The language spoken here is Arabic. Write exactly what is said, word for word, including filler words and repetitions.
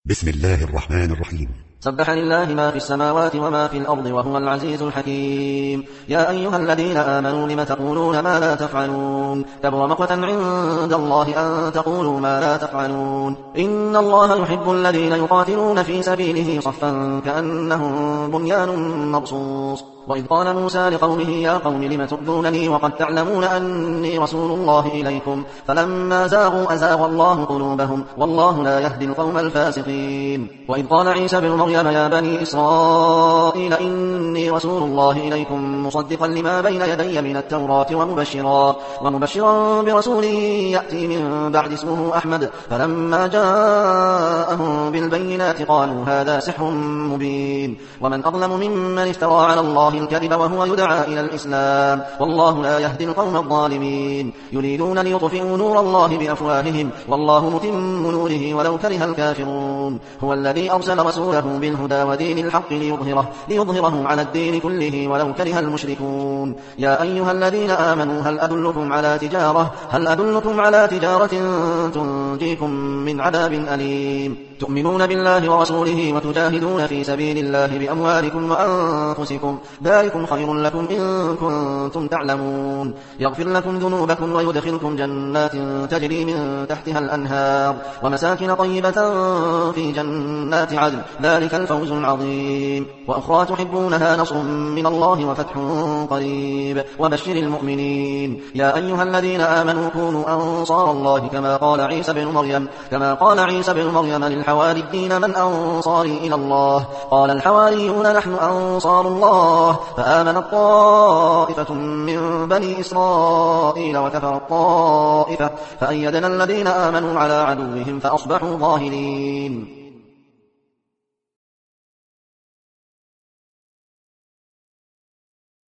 بسم الله الرحمن الرحيم. سبح لله ما في السماوات وما في الأرض وهو العزيز الحكيم. يا أيها الذين آمنوا لم تقولون ما لا تفعلون كبر مقتا عند الله أن تقولوا ما لا تفعلون. إن الله يحب الذين يقاتلون في سبيله صفا كأنهم بنيان مرصوص. وإذ قال موسى لقومه يا قوم لم تؤذونني وقد تعلمون أني رسول الله إليكم فلما زاغوا أزاغ الله قلوبهم والله لا يهدي القوم الفاسقين. وإذ قال عيسى بن مريم يا بني إسرائيل إني رسول الله إليكم مصدقا لما بين يدي من التوراة ومبشرا, ومبشرا برسول يأتي من بعد اسمه أحمد. فلما جاءهم بالبينات قالوا هذا سحر مبين. ومن أظلم ممن افترى على الله الكذب وهو يدعى إلى الإسلام والله لا يهدي القوم الظالمين. يريدون ليطفئوا نور الله بأفواههم والله متم نوره ولو كره الكافرون. هو الذي أرسل رسوله بالهدى ودين الحق ليظهره, ليظهره على الدين كله ولو كره المشركون. يا أيها الذين آمنوا هل أدلكم على تجارة, هل أدلكم على تجارة تنجيكم من عذاب أليم. تؤمنون بالله ورسوله وتجاهدون في سبيل الله بأموالكم وأنفسكم ذلكم خير لكم إن كنتم تعلمون. يغفر لكم ذنوبكم ويدخلكم جنات تجري من تحتها الأنهار ومساكن طيبة في جنات عدن ذلك الفوز العظيم. وأخرى تحبونها نصر من الله وفتح قريب وبشر المؤمنين. يا أيها الذين آمنوا كونوا أنصار الله كما قال عيسى بن مريم, كما قال عيسى بن مريم للحواريين من أنصاري إلى الله قال الحواريون نحن أنصار الله. فآمنت طائفة من بني إسرائيل وكفرت طائفة فأيدنا الذين آمنوا على عدوهم فأصبحوا ظاهرين.